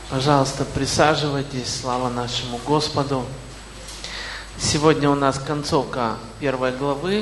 Пожалуйста, присаживайтесь, слава нашему Господу. Сегодня у нас концовка 1 главы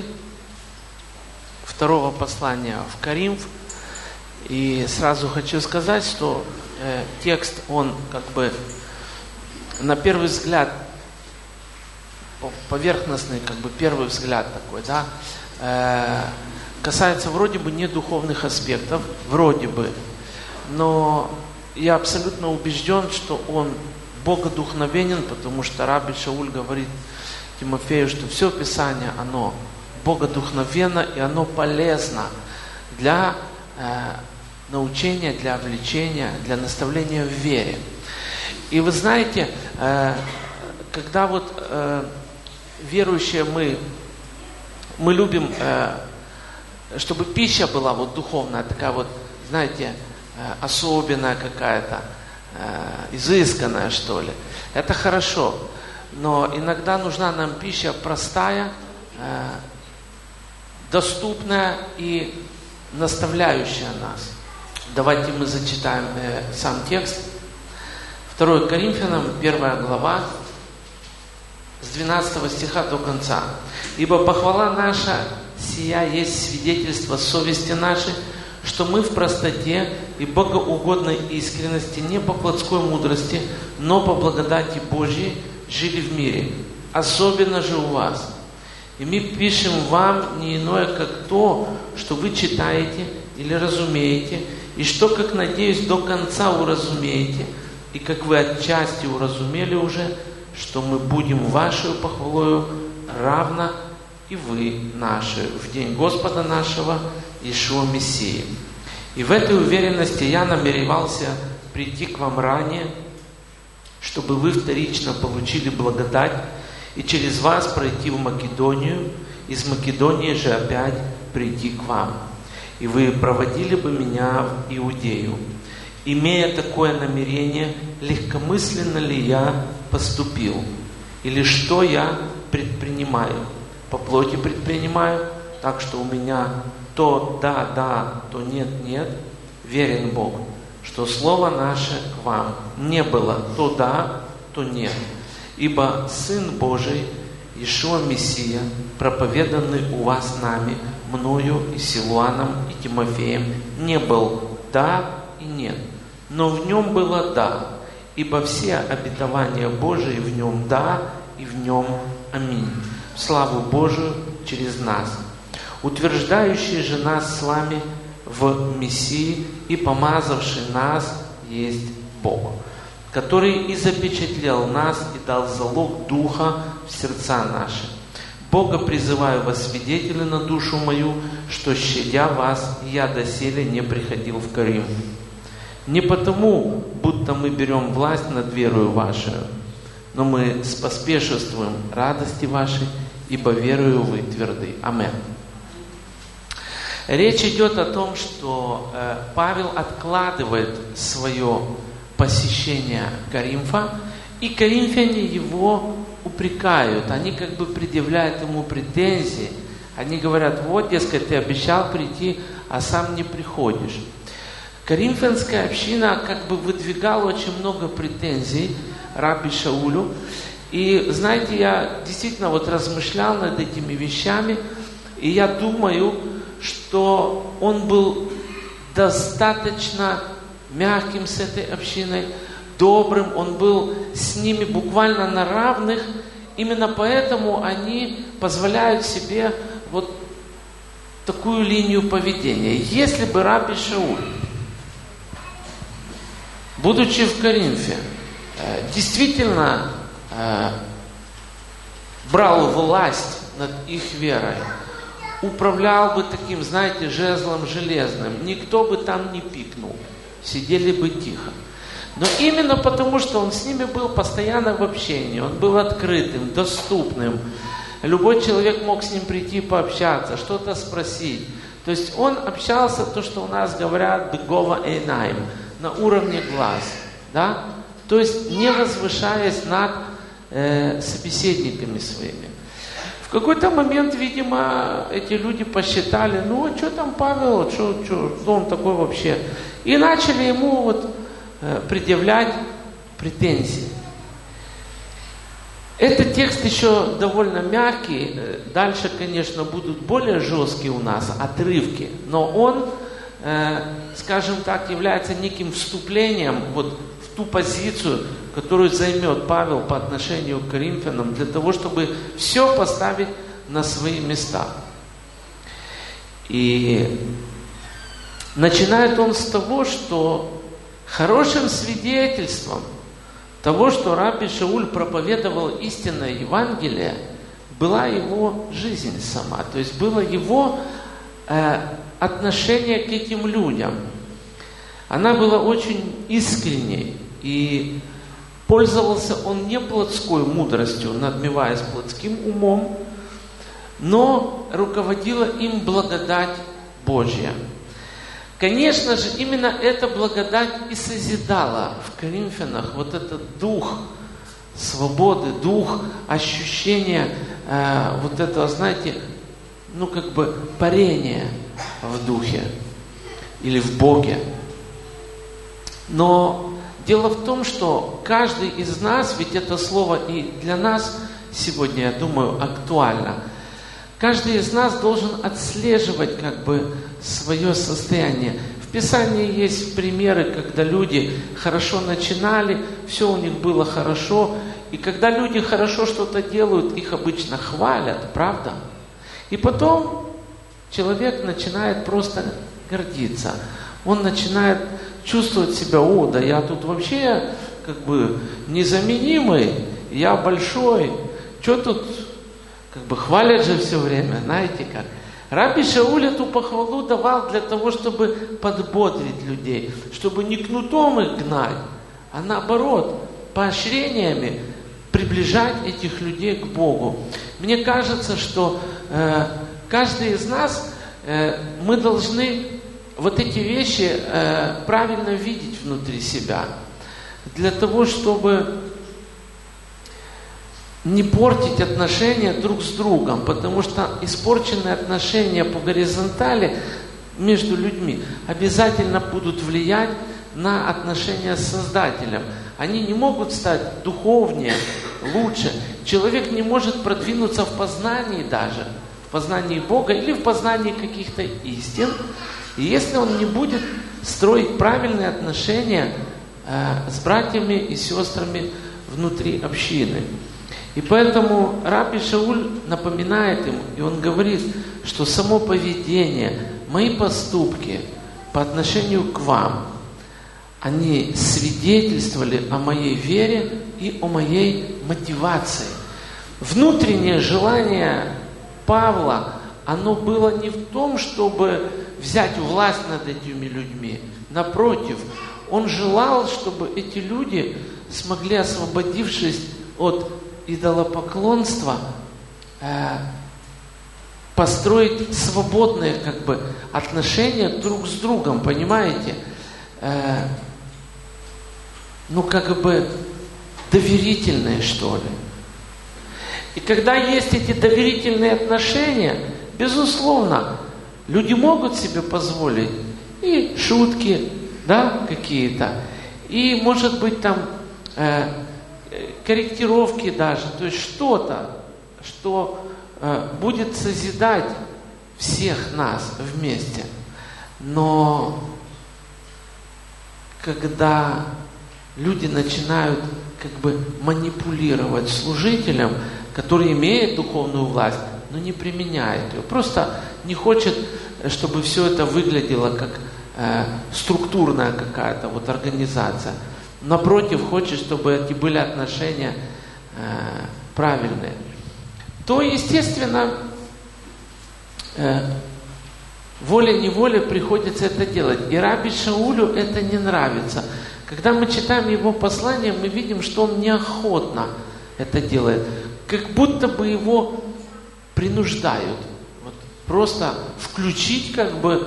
2 послания в Коринф. И сразу хочу сказать, что текст, он как бы на первый взгляд, поверхностный, как бы первый взгляд такой, да, касается вроде бы не духовных аспектов, вроде бы, но я абсолютно убежден, что он богодухновенен, потому что Раби Шауль говорит Тимофею, что все Писание, оно богодухновенно и оно полезно для научения, для обличения, для наставления в вере. И вы знаете, когда вот верующие мы любим, чтобы пища была вот духовная, такая вот, знаете, особенная какая-то, изысканная, что ли. Это хорошо. Но иногда нужна нам пища простая, доступная и наставляющая нас. Давайте мы зачитаем сам текст. 2 Коринфянам, 1 глава, с 12 стиха до конца. «Ибо похвала наша сия есть свидетельство совести нашей, что мы в простоте и богоугодной искренности, не по плотской мудрости, но по благодати Божьей жили в мире, особенно же у вас. И мы пишем вам не иное, как то, что вы читаете или разумеете, и что, как надеюсь, до конца уразумеете, и как вы отчасти уразумели уже, что мы будем вашей похвалою равно и вы наши в день Господа нашего Иешуа Мессии. И в этой уверенности я намеревался прийти к вам ранее, чтобы вы вторично получили благодать и через вас пройти в Македонию, из Македонии же опять прийти к вам. И вы проводили бы меня в Иудею. Имея такое намерение, легкомысленно ли я поступил? Или что я предпринимаю? По плоти предпринимаю, так что у меня то да, то нет, верен Бог, что слово наше к вам не было то да, то нет. Ибо Сын Божий, Иешуа Мессия, проповеданный у вас нами, мною и Силуаном и Тимофеем, не был да и нет, но в нем было да, ибо все обетования Божии в нем да и в нем аминь. Славу Божию через нас, утверждающий же нас с вами в Мессии и помазавший нас есть Бог, который и запечатлел нас и дал залог Духа в сердца наши. Бога призываю во свидетели на душу мою, что, щадя вас, я доселе не приходил в Коринф. Не потому, будто мы берем власть над верою вашей, но мы споспешествуем радости вашей, ибо верою вы тверды. Аминь. Речь идет о том, что Павел откладывает свое посещение Коринфа, и коринфяне его упрекают. Они как бы предъявляют ему претензии. Они говорят: вот, дескать, ты обещал прийти, а сам не приходишь. Коринфянская община как бы выдвигала очень много претензий Раби Шаулю. И знаете, я действительно вот размышлял над этими вещами, и я думаю, что он был достаточно мягким с этой общиной, добрым, он был с ними буквально на равных. Именно поэтому они позволяют себе вот такую линию поведения. Если бы Раби Шауль, будучи в Коринфе, действительно брал власть над их верой, управлял бы таким, знаете, жезлом железным, никто бы там не пикнул, сидели бы тихо. Но именно потому, что он с ними был постоянно в общении, он был открытым, доступным, любой человек мог с ним прийти пообщаться, что-то спросить. То есть он общался, то, что у нас говорят, бегова эйнайм, на уровне глаз, да? То есть не возвышаясь над собеседниками своими. В какой-то момент, видимо, эти люди посчитали, ну, а что там Павел, что он такой вообще? И начали ему вот предъявлять претензии. Этот текст еще довольно мягкий. Дальше, конечно, будут более жесткие у нас отрывки. Но он, скажем так, является неким вступлением вот в ту позицию, которую займет Павел по отношению к Коринфянам, для того, чтобы все поставить на свои места. И начинает он с того, что хорошим свидетельством того, что Рабби Шауль проповедовал истинное Евангелие, была его жизнь сама. То есть было его отношение к этим людям. Она была очень искренней. И пользовался он не плотской мудростью, надмеваясь плотским умом, но руководила им благодать Божья. Конечно же, именно эта благодать и созидала в Коринфянах вот этот дух свободы, дух ощущения вот этого, знаете, парения в духе или в Боге. Но дело в том, что каждый из нас, ведь это слово и для нас сегодня, я думаю, актуально. Каждый из нас должен отслеживать свое состояние. В Писании есть примеры, когда люди хорошо начинали, все у них было хорошо. И когда люди хорошо что-то делают, их обычно хвалят, правда? И потом человек начинает просто гордиться. Он начинает чувствовать себя: о, да я тут вообще незаменимый, я большой. Что тут, хвалят же все время, знаете как. Рабби Шауль эту похвалу давал для того, чтобы подбодрить людей, чтобы не кнутом их гнать, а наоборот, поощрениями приближать этих людей к Богу. Мне кажется, что каждый из нас, мы должны вот эти вещи правильно видеть внутри себя, для того, чтобы не портить отношения друг с другом, потому что испорченные отношения по горизонтали между людьми обязательно будут влиять на отношения с Создателем. Они не могут стать духовнее, лучше. Человек не может продвинуться в познании даже, в познании Бога или в познании каких-то истин, если он не будет строить правильные отношения с братьями и сестрами внутри общины. И поэтому Рабби Шауль напоминает ему, и он говорит, что само поведение, мои поступки по отношению к вам, они свидетельствовали о моей вере и о моей мотивации. Внутреннее желание Павла, оно было не в том, чтобы взять власть над этими людьми. Напротив, он желал, чтобы эти люди смогли, освободившись от идолопоклонства, построить свободные отношения друг с другом, понимаете? Доверительные, что ли. И когда есть эти доверительные отношения, безусловно, люди могут себе позволить и шутки, какие-то, и, может быть, корректировки даже, то есть что-то, что будет созидать всех нас вместе. Но когда люди начинают манипулировать служителем, который имеет духовную власть, но не применяет ее, просто не хочет, чтобы все это выглядело как структурная какая-то организация. Напротив, хочет, чтобы эти были отношения правильные, то, естественно, волей-неволей приходится это делать. И Рабби Шаулю это не нравится. Когда мы читаем его послание, мы видим, что он неохотно это делает. Как будто бы его принуждают. Просто включить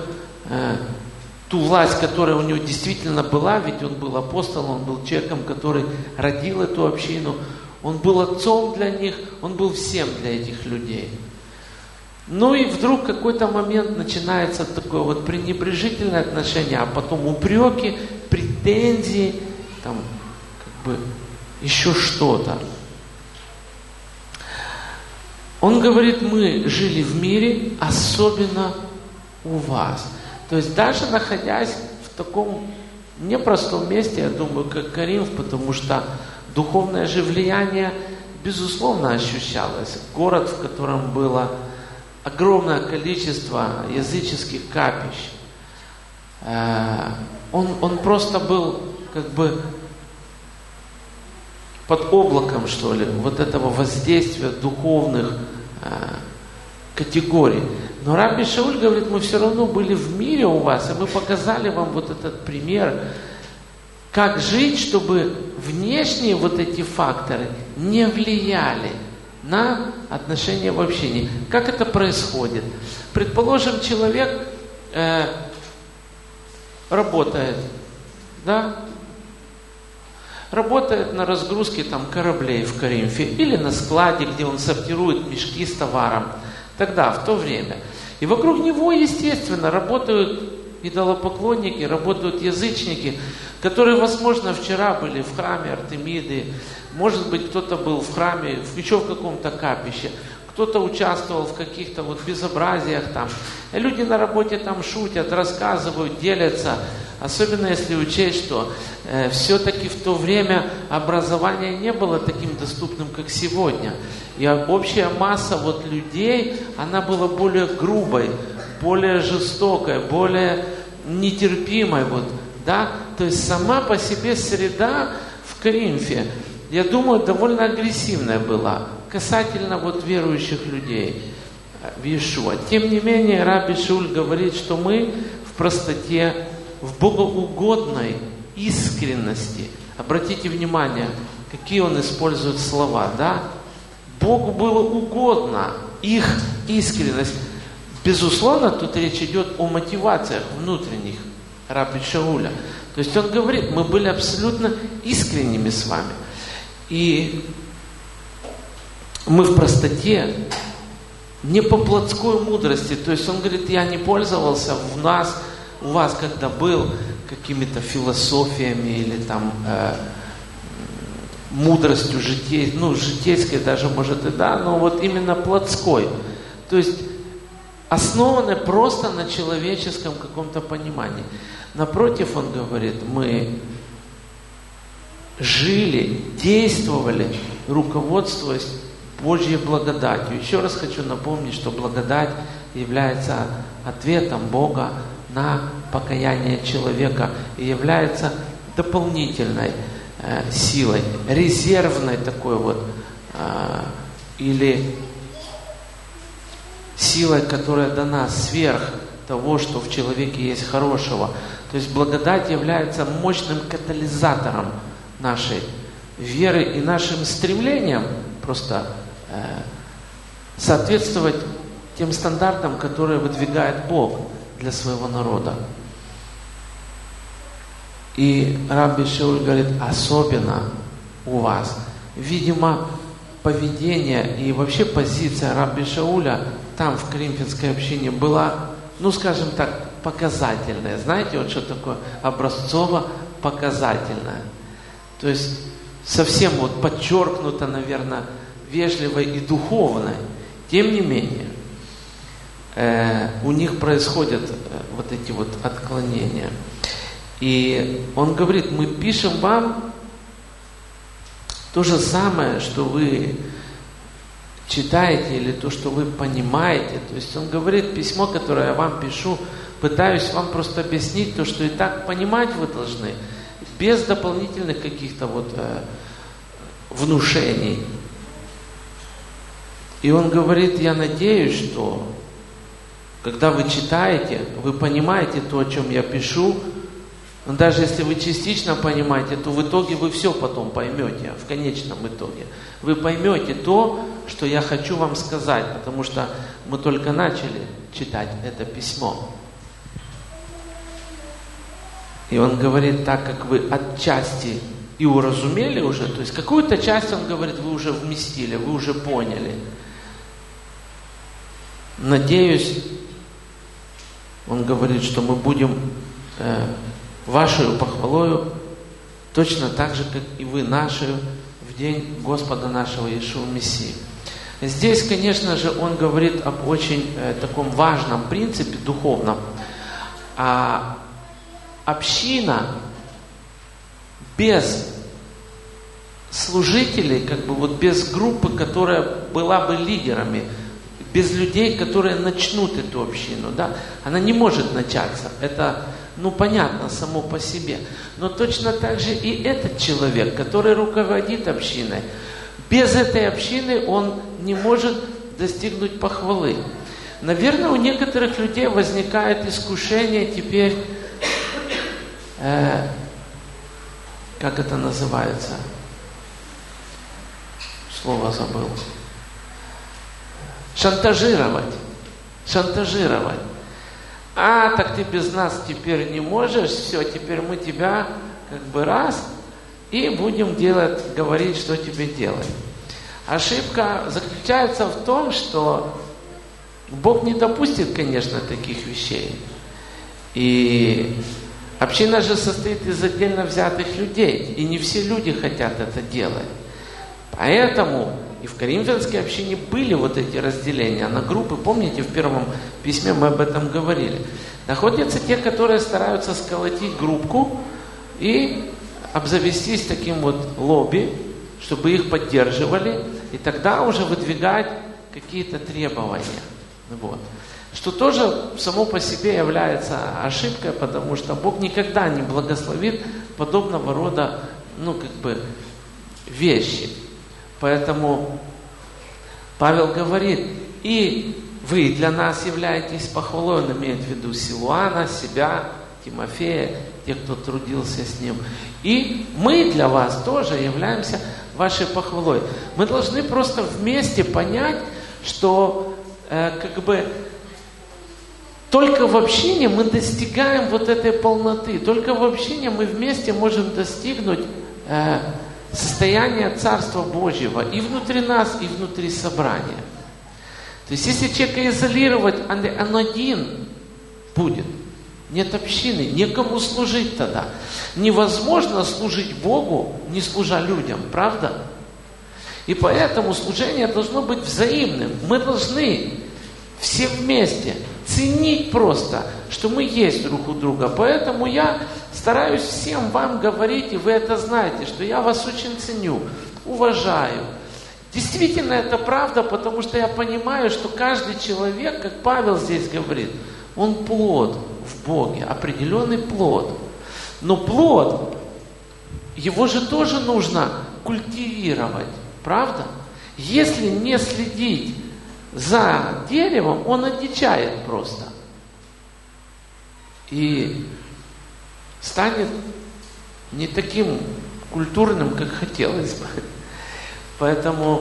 ту власть, которая у него действительно была, ведь он был апостолом, он был человеком, который родил эту общину, он был отцом для них, он был всем для этих людей. Ну и вдруг в какой-то момент начинается такое пренебрежительное отношение, а потом упреки, претензии, еще что-то. Он говорит, мы жили в мире, особенно у вас. То есть даже находясь в таком непростом месте, я думаю, как Коринф, потому что духовное же влияние, безусловно, ощущалось. Город, в котором было огромное количество языческих капищ, он просто был как бы под облаком, что ли, вот этого воздействия духовных категорий. Но Рабби Шауль говорит, мы все равно были в мире у вас, и мы показали вам вот этот пример, как жить, чтобы внешние вот эти факторы не влияли на отношения в общении. Как это происходит? Предположим, человек работает, да? Работает на разгрузке там кораблей в Коринфе или на складе, где он сортирует мешки с товаром. Тогда, в то время. И вокруг него, естественно, работают идолопоклонники, работают язычники, которые, возможно, вчера были в храме Артемиды, может быть, кто-то был в храме, еще в каком-то капище, кто-то участвовал в каких-то вот безобразиях там. И люди на работе там шутят, рассказывают, делятся. Особенно если учесть, что все-таки в то время образование не было таким доступным, как сегодня. И общая масса вот людей, она была более грубой, более жестокой, более нетерпимой. Вот, да? То есть сама по себе среда в Коринфе, я думаю, довольно агрессивная была касательно вот верующих людей в Иешуа. Тем не менее, Рабби Шауль говорит, что мы в простоте, в богоугодной искренности. Обратите внимание, какие он использует слова, да? Богу было угодно их искренность. Безусловно, тут речь идет о мотивациях внутренних Рабби Шауля. То есть он говорит, мы были абсолютно искренними с вами. И мы в простоте, не по плотской мудрости. То есть он говорит, я не пользовался у вас, когда был, какими-то философиями или там мудростью житейской даже, может и да, но вот именно плотской. То есть основанной просто на человеческом каком-то понимании. Напротив, он говорит, мы жили, действовали, руководствуясь Божьей благодатью. Еще раз хочу напомнить, что благодать является ответом Бога на покаяние человека и является дополнительной силой, резервной такой вот, или силой, которая дана сверх того, что в человеке есть хорошего. То есть благодать является мощным катализатором нашей веры и нашим стремлением просто соответствовать тем стандартам, которые выдвигает Бог для своего народа. И Рабби Шауль говорит, особенно у вас. Видимо, поведение и вообще позиция Рабби Шауля там, в Коринфянской общине, была, скажем так, показательная. Знаете, вот что такое образцово-показательное. То есть совсем вот подчеркнуто, наверное, вежливой и духовной. Тем не менее, у них происходят вот эти вот отклонения. И он говорит, мы пишем вам то же самое, что вы читаете или то, что вы понимаете. То есть он говорит, письмо, которое я вам пишу, пытаюсь вам просто объяснить то, что и так понимать вы должны, без дополнительных каких-то вот внушений. И он говорит, я надеюсь, что когда вы читаете, вы понимаете то, о чем я пишу, но даже если вы частично понимаете, то в итоге вы все потом поймете, в конечном итоге. Вы поймете то, что я хочу вам сказать, потому что мы только начали читать это письмо. И он говорит, так как вы отчасти и уразумели уже, то есть какую-то часть, он говорит, вы уже вместили, вы уже поняли. Надеюсь, он говорит, что мы будем вашей похвалою точно так же, как и вы наши в день Господа нашего Иешуа Мессии. Здесь, конечно же, он говорит об очень таком важном принципе духовном. А община без служителей, без группы, которая была бы лидерами, без людей, которые начнут эту общину, она не может начаться. Это, понятно само по себе. Но точно так же и этот человек, который руководит общиной, без этой общины он не может достигнуть похвалы. Наверное, у некоторых людей возникает искушение теперь, как это называется? Слово забыл. Шантажировать. Так ты без нас теперь не можешь, все, теперь мы тебя и будем говорить, что тебе делать. Ошибка заключается в том, что Бог не допустит, конечно, таких вещей. И община же состоит из отдельно взятых людей, и не все люди хотят это делать. Поэтому и в Коринфянской общине были вот эти разделения на группы. Помните, в первом письме мы об этом говорили. Находятся те, которые стараются сколотить группку и обзавестись таким лобби, чтобы их поддерживали, и тогда уже выдвигать какие-то требования. Что тоже само по себе является ошибкой, потому что Бог никогда не благословит подобного рода, вещи. Поэтому Павел говорит, и вы для нас являетесь похвалой, он имеет в виду Силуана, себя, Тимофея, тех, кто трудился с ним. И мы для вас тоже являемся вашей похвалой. Мы должны просто вместе понять, что только в общине мы достигаем этой полноты. Только в общине мы вместе можем достигнуть состояния Царства Божьего и внутри нас, и внутри собрания. То есть, если человека изолировать, он один будет. Нет общины, некому служить тогда. Невозможно служить Богу, не служа людям, правда? И поэтому служение должно быть взаимным. Мы должны все вместе ценить просто, что мы есть друг у друга. Поэтому я стараюсь всем вам говорить, и вы это знаете, что я вас очень ценю, уважаю. Действительно, это правда, потому что я понимаю, что каждый человек, как Павел здесь говорит, он плод в Боге, определенный плод. Но плод, его же тоже нужно культивировать, правда? Если не следить за деревом, он одичает просто. И станет не таким культурным, как хотелось бы. Поэтому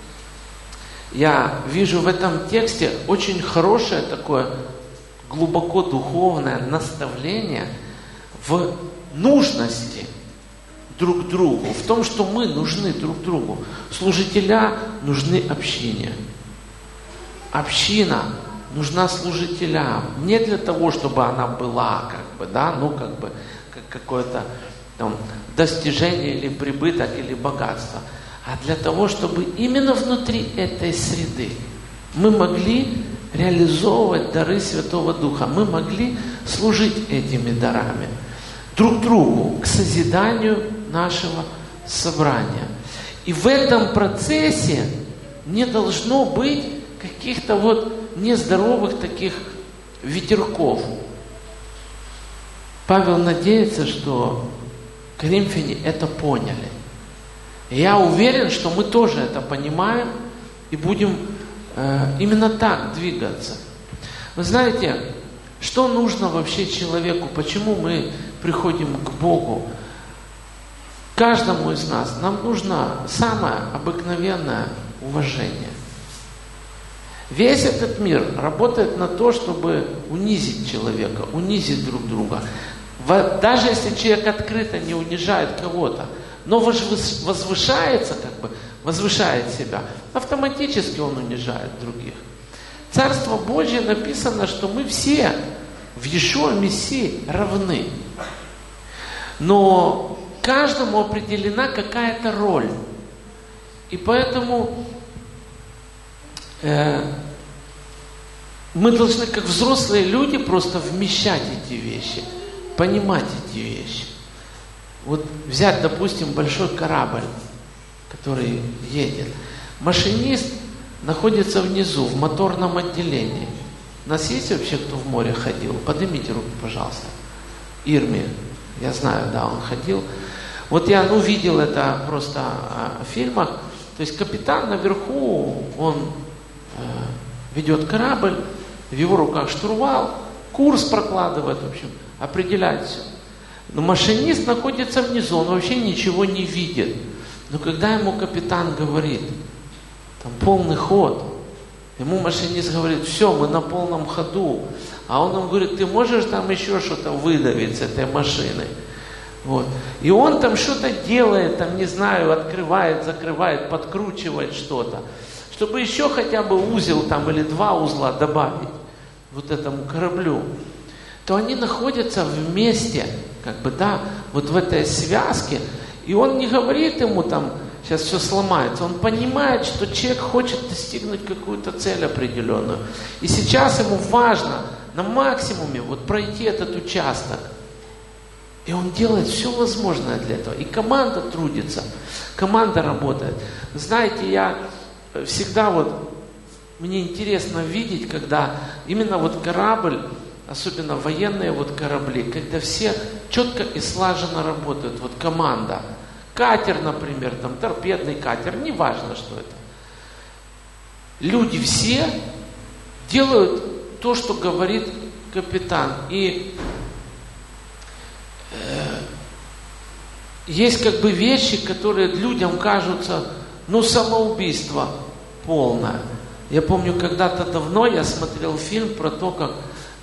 я вижу в этом тексте очень хорошее такое глубоко духовное наставление в нужности друг другу, в том, что мы нужны друг другу. Служителя нужны общине. Община нужна служителям не для того, чтобы она была, как какое-то достижение или прибыток, или богатство, а для того, чтобы именно внутри этой среды мы могли реализовывать дары Святого Духа, мы могли служить этими дарами друг другу к созиданию нашего собрания. И в этом процессе не должно быть каких-то нездоровых таких ветерков. Павел надеется, что коринфяне это поняли. И я уверен, что мы тоже это понимаем и будем именно так двигаться. Вы знаете, что нужно вообще человеку? Почему мы приходим к Богу? Каждому из нас нам нужно самое обыкновенное уважение. Весь этот мир работает на то, чтобы унизить человека, унизить друг друга. Даже если человек открыто не унижает кого-то, но возвышается, возвышает себя, автоматически он унижает других. Царство Божье написано, что мы все в Иешуа Мессии равны. Но каждому определена какая-то роль. И поэтому мы должны, как взрослые люди, просто вмещать эти вещи, понимать эти вещи. Вот взять, допустим, большой корабль, который едет. Машинист находится внизу, в моторном отделении. У нас есть вообще, кто в море ходил? Поднимите руку, пожалуйста. Ирми, я знаю, да, он ходил. Вот я, видел это просто в фильмах. То есть капитан наверху, он ведет корабль, в его руках штурвал, курс прокладывает, в общем, определяет все. Но машинист находится внизу, он вообще ничего не видит. Но когда ему капитан говорит, там полный ход, ему машинист говорит, все, мы на полном ходу. А он ему говорит, ты можешь там еще что-то выдавить с этой машиной? Вот. И он там что-то делает, там, не знаю, открывает, закрывает, подкручивает что-то, чтобы еще хотя бы узел там или 2 узла добавить вот этому кораблю, то они находятся вместе, вот в этой связке, и он не говорит ему там, сейчас все сломается, он понимает, что человек хочет достигнуть какую-то цель определенную, и сейчас ему важно на максимуме вот пройти этот участок, и он делает все возможное для этого, и команда трудится, команда работает. Знаете, я всегда мне интересно видеть, когда именно корабль, особенно военные корабли, когда все четко и слаженно работают, команда. Катер, например, там торпедный катер, неважно, что это. Люди все делают то, что говорит капитан. И есть вещи, которые людям кажутся, самоубийство полное. Я помню, когда-то давно я смотрел фильм про то, как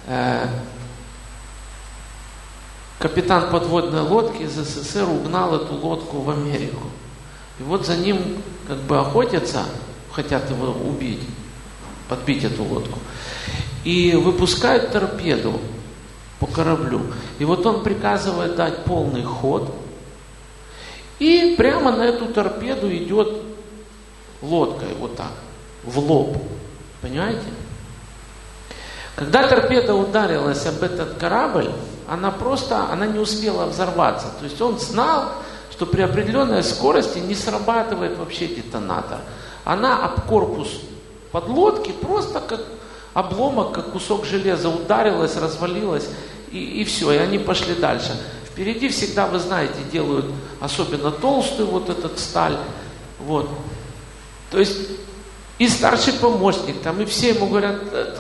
капитан подводной лодки из СССР угнал эту лодку в Америку. И за ним охотятся, хотят его убить, подбить эту лодку. И выпускают торпеду по кораблю. И он приказывает дать полный ход. И прямо на эту торпеду идет лодкой так, в лоб. Понимаете? Когда торпеда ударилась об этот корабль, она не успела взорваться. То есть он знал, что при определенной скорости не срабатывает вообще детонатор. Она об корпус подлодки просто как обломок, как кусок железа ударилась, развалилась, и все, и они пошли дальше. Впереди всегда, вы знаете, делают особенно толстую этот сталь. То есть и старший помощник, и все ему говорят,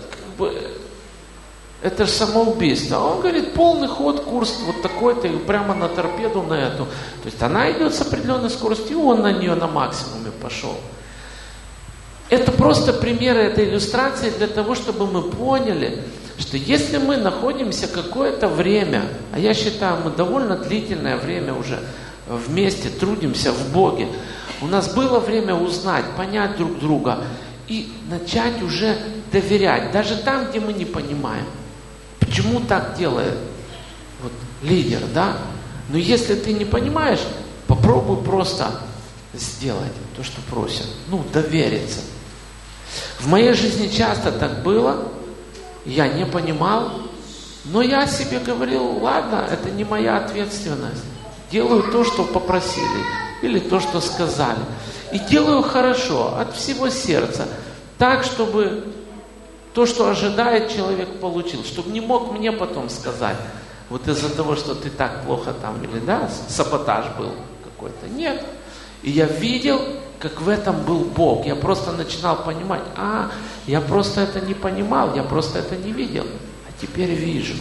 это же самоубийство. А он говорит, полный ход, курс такой-то, и прямо на торпеду на эту. То есть она идет с определенной скоростью, и он на нее на максимуме пошел. Это просто примеры этой иллюстрации для того, чтобы мы поняли, что если мы находимся какое-то время, а я считаю, мы довольно длительное время уже вместе трудимся в Боге, у нас было время узнать, понять друг друга и начать уже доверять, даже там, где мы не понимаем. Почему так делает лидер, да? Но если ты не понимаешь, попробуй просто сделать то, что просят. Довериться. В моей жизни часто так было, я не понимал, но я себе говорил, ладно, это не моя ответственность. Делаю то, что попросили, или то, что сказали. И делаю хорошо, от всего сердца, так, чтобы то, что ожидает человек, получил, чтобы не мог мне потом сказать, из-за того, что ты так плохо или саботаж был какой-то. Нет. И я видел, как в этом был Бог. Я просто начинал понимать, я просто это не понимал, я просто это не видел, а теперь вижу.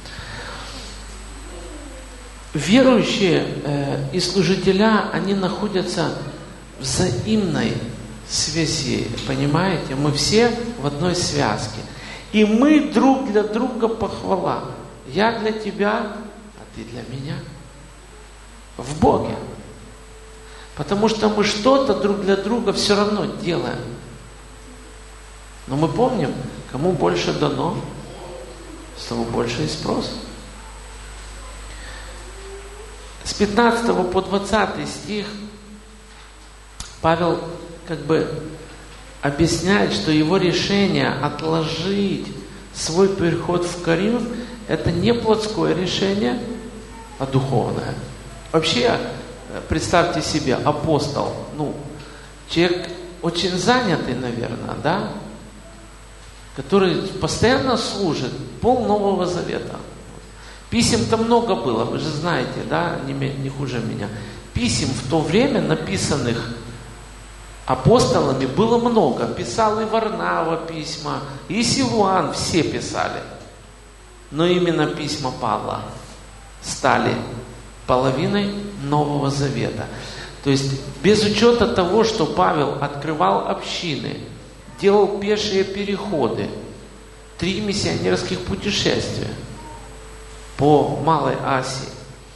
Верующие и служителя, они находятся в взаимной связи, понимаете? Мы все в одной связке. И мы друг для друга похвала. Я для тебя, а ты для меня. В Боге. Потому что мы что-то друг для друга все равно делаем. Но мы помним, кому больше дано, с того больше и спрос. С 15 по 20 стих Павел как бы объясняет, что его решение отложить свой переход в Коринф – это не плотское решение, а духовное. Вообще, представьте себе, апостол, человек очень занятый, наверное, да? Который постоянно служит, пол Нового Завета. Писем-то много было, вы же знаете, да, не хуже меня. Писем в то время, написанных апостолами, было много. Писал и Варнава письма, и Силуан, все писали. Но именно письма Павла стали половиной Нового Завета. То есть, без учета того, что Павел открывал общины, делал пешие переходы, 3 миссионерских путешествия по Малой Асии.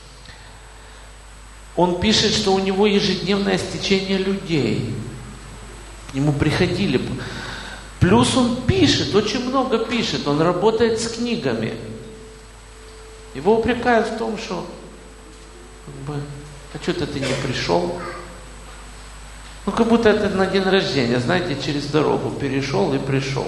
Он пишет, что у него ежедневное стечение людей. К нему приходили. Плюс он пишет, очень много пишет, он работает с книгами. Его упрекают в том, что а что-то ты не пришел? Как будто это на день рождения, знаете, через дорогу перешел и пришел.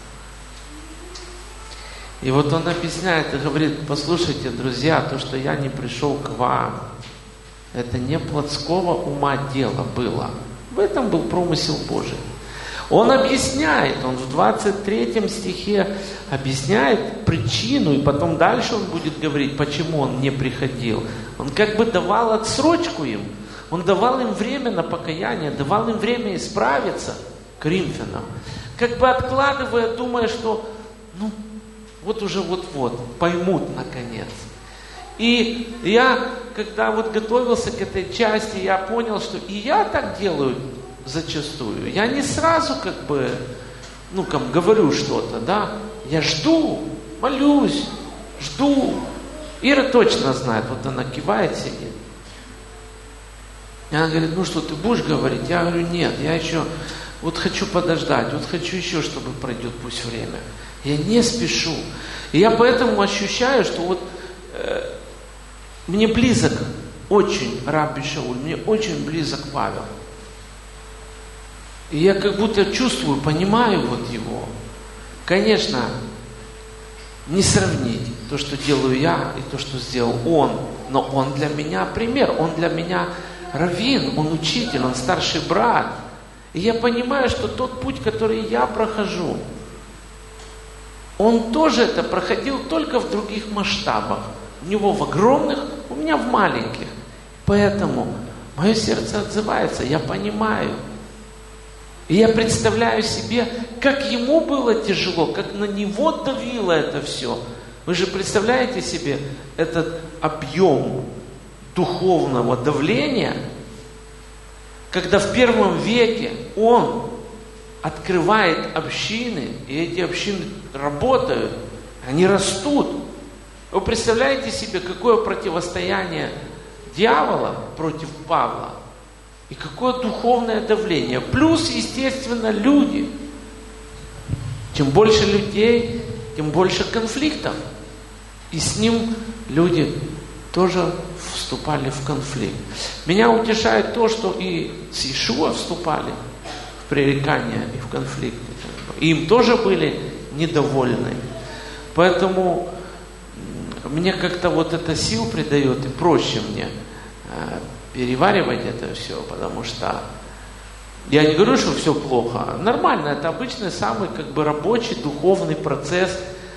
И вот он объясняет и говорит: послушайте, друзья, то, что я не пришел к вам, это не плотского ума дело было. В этом был промысел Божий. Он объясняет, он в 23 стихе объясняет причину, и потом дальше он будет говорить, почему он не приходил. Он как бы давал отсрочку им, он давал им время на покаяние, давал им время исправиться, коринфянам, как бы откладывая, думая, что вот уже вот-вот поймут наконец. И я, когда готовился к этой части, я понял, что и я так делаю зачастую. Я не сразу говорю что-то, да. Я жду, молюсь, жду. Ира точно знает, вот она кивает, сидит. И она говорит: что, ты будешь говорить? Я говорю: нет, я еще хочу подождать, хочу еще, чтобы пройдет пусть время. Я не спешу. И я поэтому ощущаю, что мне близок очень Рабби Шауль, мне очень близок Павел. И я как будто чувствую, понимаю его. Конечно, не сравнить то, что делаю я, и то, что сделал он. Но он для меня пример, он для меня раввин, он учитель, он старший брат. И я понимаю, что тот путь, который я прохожу, он тоже это проходил, только в других масштабах. У него в огромных, у меня в маленьких. Поэтому мое сердце отзывается, я понимаю. И я представляю себе, как ему было тяжело, как на него давило это все. Вы же представляете себе этот объем духовного давления, когда в первом веке он открывает общины, и эти общины работают, они растут. Вы представляете себе, какое противостояние дьявола против Павла? И какое духовное давление. Плюс, естественно, люди. Чем больше людей, тем больше конфликтов. И с ним люди тоже вступали в конфликт. Меня утешает то, что и с Иешуа вступали в пререкания и в конфликты. И им тоже были недовольны. Поэтому мне как-то это сил придает, и проще мне переваривать это все, потому что я не говорю, что все плохо. Нормально, это обычный самый рабочий духовный процесс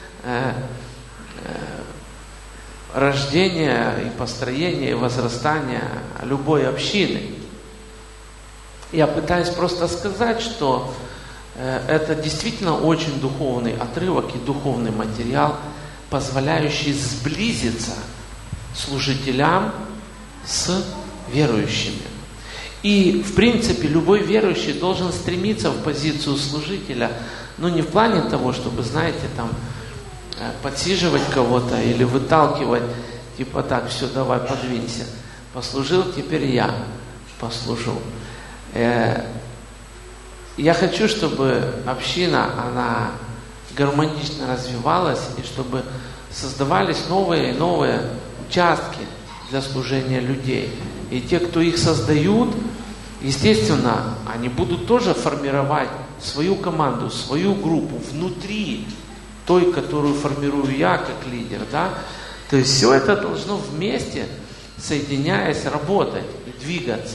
рождения и построения и возрастания любой общины. Я пытаюсь просто сказать, что это действительно очень духовный отрывок и духовный материал, позволяющий сблизиться служителям с верующими. И, в принципе, любой верующий должен стремиться в позицию служителя, не в плане того, чтобы, знаете, подсиживать кого-то или выталкивать, так, все, давай, подвинься. Послужил, теперь я послужу. Я хочу, чтобы община, она гармонично развивалась, и чтобы создавались новые и новые участки для служения людей. И те, кто их создают, естественно, они будут тоже формировать свою команду, свою группу внутри той, которую формирую я как лидер, да? То есть все это должно вместе, соединяясь, работать и двигаться.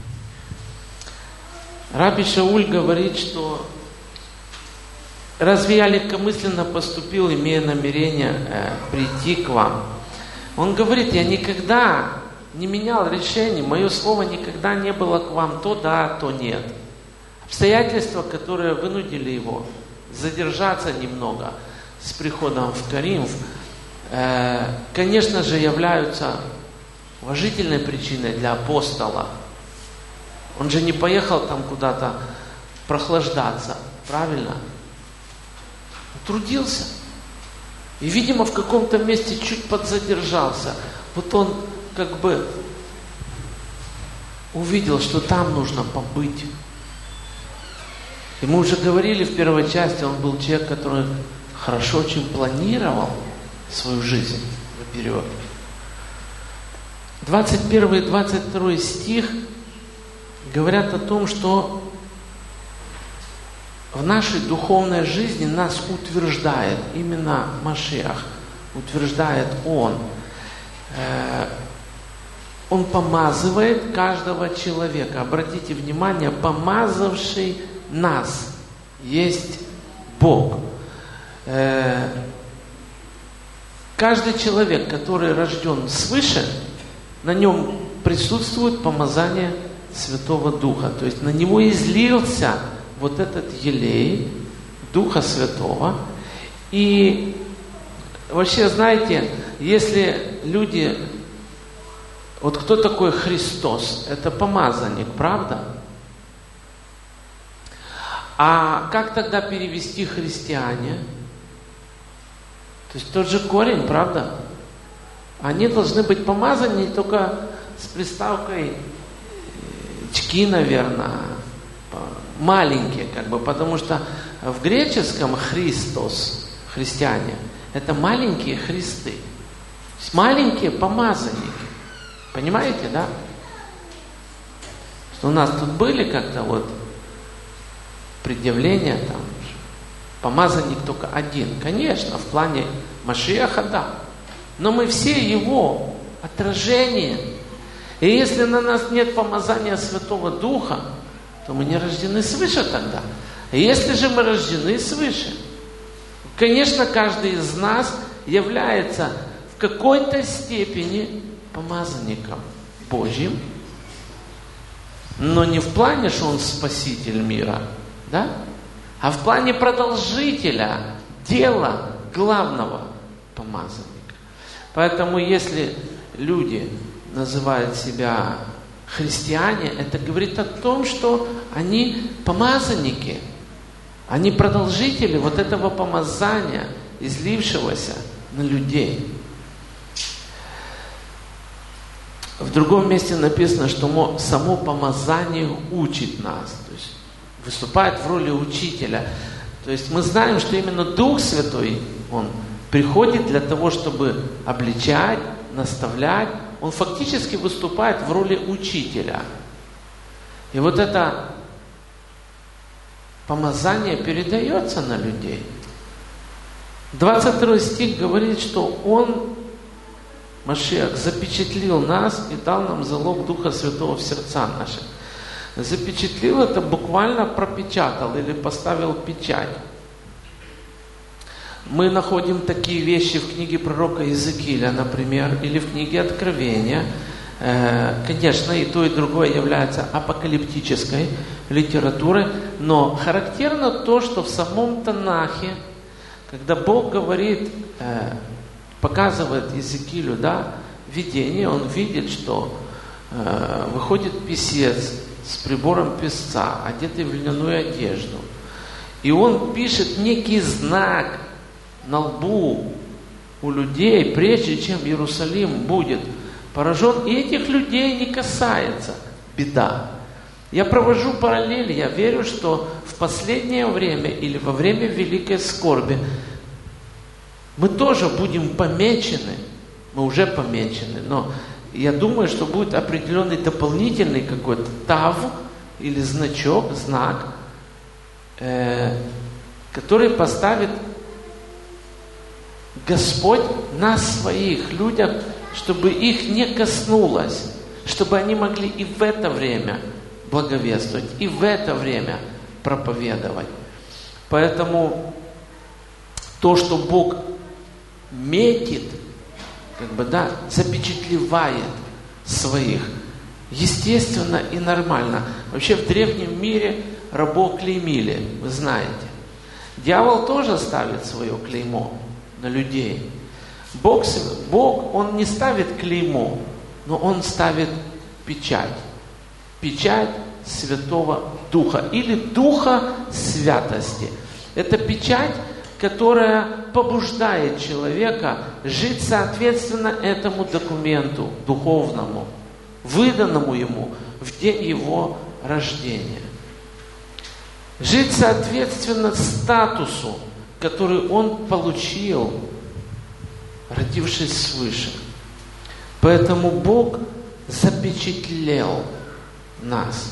Раби Шауль говорит, что разве я легкомысленно поступил, имея намерение прийти к вам? Он говорит, я никогда не менял решений, мое слово никогда не было к вам то да, то нет. Обстоятельства, которые вынудили его задержаться немного с приходом в Коринф, конечно же, являются уважительной причиной для апостола. Он же не поехал там куда-то прохлаждаться, правильно? Он трудился. И, видимо, в каком-то месте чуть подзадержался. Вот он как бы увидел, что там нужно побыть. И мы уже говорили в первой части, он был человек, который хорошо очень планировал свою жизнь наперед. 21 и 22 стих говорят о том, что в нашей духовной жизни нас утверждает именно Машиах, утверждает Он. Он помазывает каждого человека. Обратите внимание, помазавший нас есть Бог. Каждый человек, который рожден свыше, на нем присутствует помазание Святого Духа. То есть на него излился вот этот елей Духа Святого. И вообще, знаете, если люди... Вот кто такой Христос? Это помазанник, правда? А как тогда перевести христиане? То есть тот же корень, правда? Они должны быть помазаны только с приставкой чки, наверное, маленькие, как бы, потому что в греческом Христос, христиане, это маленькие Христы. То есть маленькие помазанники. Понимаете, да? Что у нас тут были как-то вот предъявления там, помазанник только один. Конечно, в плане Машиаха, да. Но мы все его отражение. И если на нас нет помазания Святого Духа, то мы не рождены свыше тогда. И если же мы рождены свыше, конечно, каждый из нас является в какой-то степени помазанником Божьим, но не в плане, что он спаситель мира, да? А в плане продолжителя дела главного помазанника. Поэтому если люди называют себя христиане, это говорит о том, что они помазанники, они продолжители вот этого помазания, излившегося на людей. В другом месте написано, что само помазание учит нас, то есть выступает в роли учителя. То есть мы знаем, что именно Дух Святой, Он приходит для того, чтобы обличать, наставлять. Он фактически выступает в роли учителя. И вот это помазание передается на людей. 22 стих говорит, что Он, Машиах, запечатлил нас и дал нам залог Духа Святого в сердца наши. Запечатлил — это буквально пропечатал или поставил печать. Мы находим такие вещи в книге пророка Иезекииля, например, или в книге Откровения. Конечно, и то, и другое является апокалиптической литературой, но характерно то, что в самом Танахе, когда Бог говорит, показывает Иезекиилю, да, видение, он видит, что выходит писец с прибором песца, одетый в льняную одежду. И он пишет некий знак на лбу у людей, прежде чем Иерусалим будет поражен. И этих людей не касается беда. Я провожу параллели, я верю, что в последнее время или во время великой скорби мы тоже будем помечены, мы уже помечены, но Я думаю, что будет определенный дополнительный какой-то тав или значок, знак, который поставит Господь на своих людях, чтобы их не коснулось, чтобы они могли и в это время благовествовать, и в это время проповедовать. Поэтому то, что Бог метит, запечатлевает своих, естественно и нормально. Вообще в древнем мире рабов клеймили, вы знаете. Дьявол тоже ставит свое клеймо на людей. Бог, Он не ставит клеймо, но Он ставит печать. Печать Святого Духа или Духа Святости. Это печать, которая побуждает человека жить соответственно этому документу духовному, выданному ему в день его рождения. Жить соответственно статусу, который он получил, родившись свыше. Поэтому Бог запечатлел нас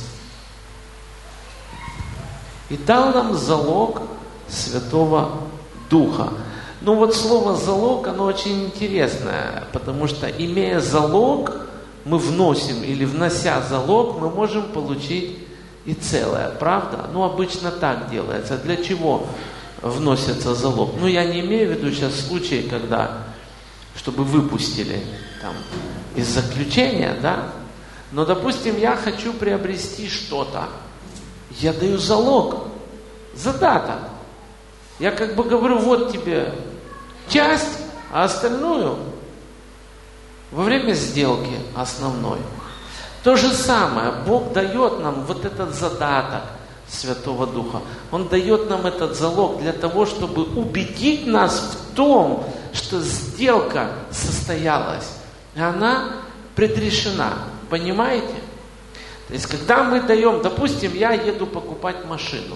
и дал нам залог Святого Духа. Ну вот слово «залог», оно очень интересное, потому что, имея залог, мы вносим, или внося залог, мы можем получить и целое, правда? Ну, обычно так делается. Для чего вносится залог? Ну, я не имею в виду сейчас случаи, когда, чтобы выпустили там из заключения, да? Но, допустим, я хочу приобрести что-то. Я даю залог, задаток. Я говорю, вот тебе часть, а остальную во время сделки основной. То же самое, Бог дает нам вот этот задаток Святого Духа. Он дает нам этот залог для того, чтобы убедить нас в том, что сделка состоялась. И она предрешена. Понимаете? То есть, когда мы даем, допустим, я еду покупать машину.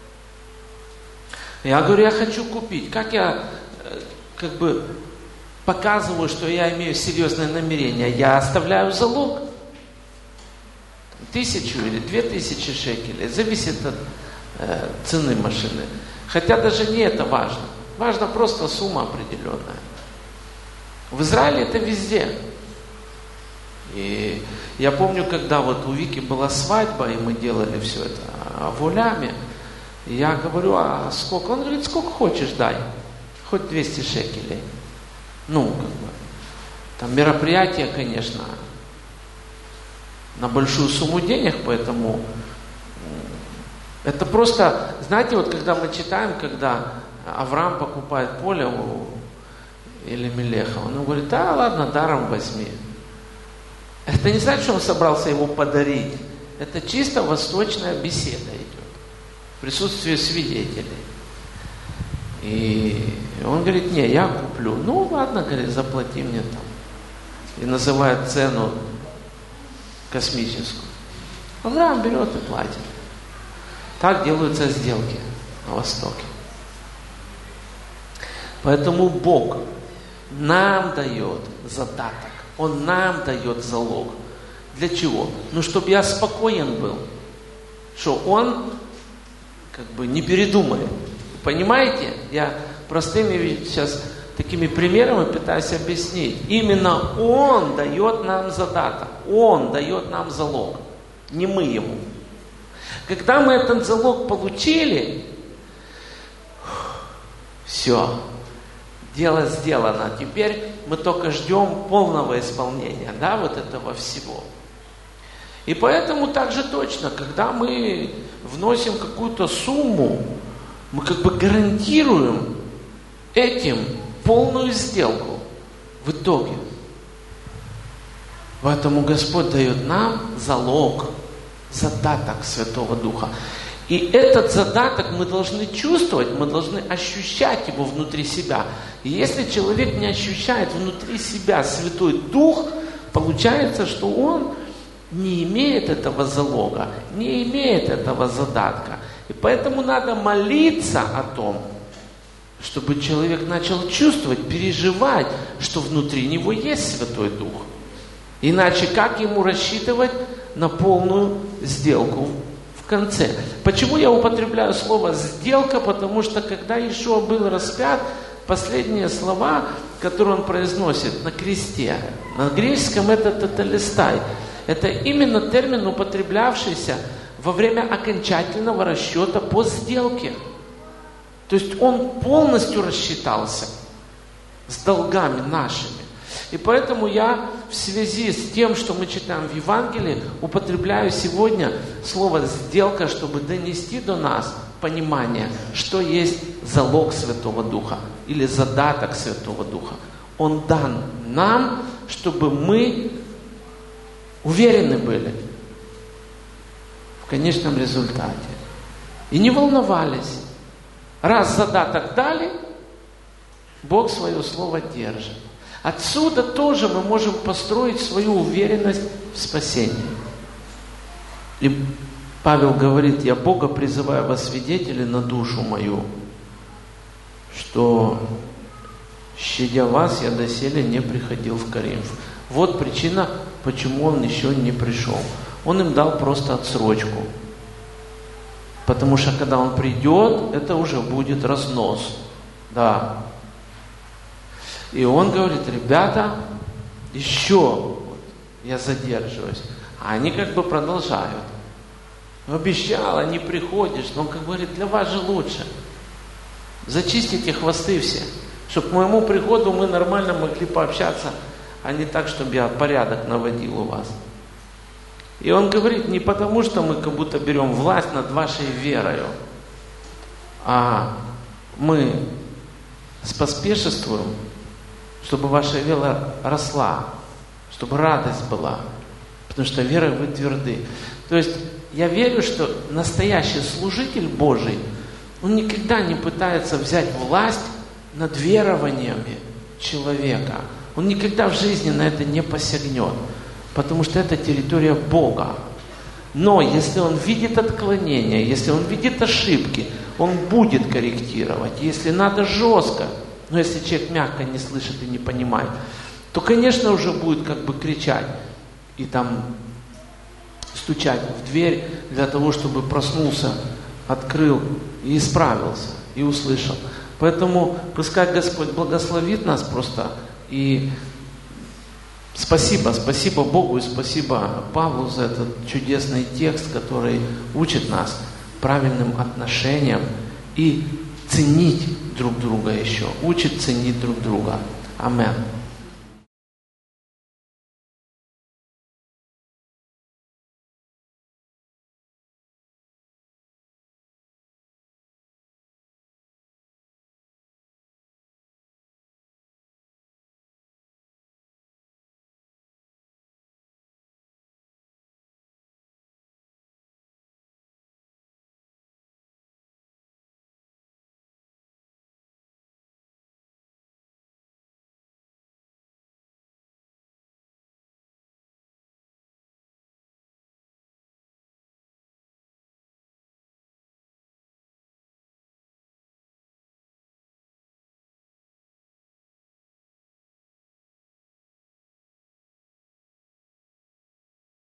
Я говорю, я хочу купить. Как я показываю, что я имею серьезное намерение? Я оставляю залог. 1000 или 2000 шекелей. Зависит от цены машины. Хотя даже не это важно. Важна просто сумма определенная. В Израиле это везде. И я помню, когда вот у Вики была свадьба, и мы делали все это волями, я говорю, а сколько? Он говорит, сколько хочешь, дай. Хоть 200 шекелей. Там мероприятие, конечно, на большую сумму денег, поэтому это просто, знаете, вот когда мы читаем, когда Авраам покупает поле у Элимелеха, он говорит, да ладно, даром возьми. Это не значит, что он собрался его подарить. Это чисто восточная беседа идет. В присутствии свидетелей. И он говорит, не, я куплю. Ну ладно, говорит, заплати мне там. И называет цену космическую. Авраам берет и платит. Так делаются сделки на Востоке. Поэтому Бог нам дает задаток. Он нам дает залог. Для чего? Чтобы я спокоен был. Что он не передумает. Понимаете? Я простыми сейчас такими примерами пытаюсь объяснить. Именно он дает нам задаток. Он дает нам залог. Не мы ему. Когда мы этот залог получили, все. Дело сделано. Теперь мы только ждем полного исполнения, вот этого всего. И поэтому также точно, когда мы вносим какую-то сумму, мы гарантируем этим полную сделку в итоге. Поэтому Господь дает нам залог, задаток Святого Духа. И этот задаток мы должны чувствовать, мы должны ощущать его внутри себя. И если человек не ощущает внутри себя Святой Дух, получается, что он не имеет этого залога, не имеет этого задатка. И поэтому надо молиться о том, чтобы человек начал чувствовать, переживать, что внутри него есть Святой Дух. Иначе как ему рассчитывать на полную сделку в конце? Почему я употребляю слово «сделка»? Потому что когда Иешуа был распят, последние слова, которые он произносит на кресте, на греческом это «тетелестай». Это именно термин, употреблявшийся во время окончательного расчета по сделке. То есть он полностью рассчитался с долгами нашими. И поэтому я в связи с тем, что мы читаем в Евангелии, употребляю сегодня слово «сделка», чтобы донести до нас понимание, что есть залог Святого Духа или задаток Святого Духа. Он дан нам, чтобы мы уверены были в конечном результате. И не волновались. Раз задаток дали, Бог свое слово держит. Отсюда тоже мы можем построить свою уверенность в спасении. И Павел говорит: я Бога призываю во свидетели на душу мою, что, щадя вас, я доселе не приходил в Коринф. Вот причина, почему он еще не пришел. Он им дал просто отсрочку. Потому что когда он придет, это уже будет разнос. Да. И он говорит: ребята, еще я задерживаюсь. А они как бы продолжают. Обещала, не приходишь. Но он как говорит: для вас же лучше. Зачистите хвосты все. Чтобы к моему приходу мы нормально могли пообщаться, а не так, чтобы я порядок наводил у вас. И он говорит: не потому, что мы как будто берем власть над вашей верою, а мы споспешествуем, чтобы ваша вера росла, чтобы радость была, потому что верой вы тверды. То есть я верю, что настоящий служитель Божий, он никогда не пытается взять власть над верованиями человека. Он никогда в жизни на это не посягнет, потому что это территория Бога. Но если он видит отклонения, если он видит ошибки, он будет корректировать. Если надо, жестко. Но если человек мягко не слышит и не понимает, то, конечно, уже будет как бы кричать и там стучать в дверь для того, чтобы проснулся, открыл и исправился, и услышал. Поэтому пускай Господь благословит нас просто. И спасибо Богу и спасибо Павлу за этот чудесный текст, который учит нас правильным отношениям и ценить друг друга еще. Учит ценить друг друга. Аминь.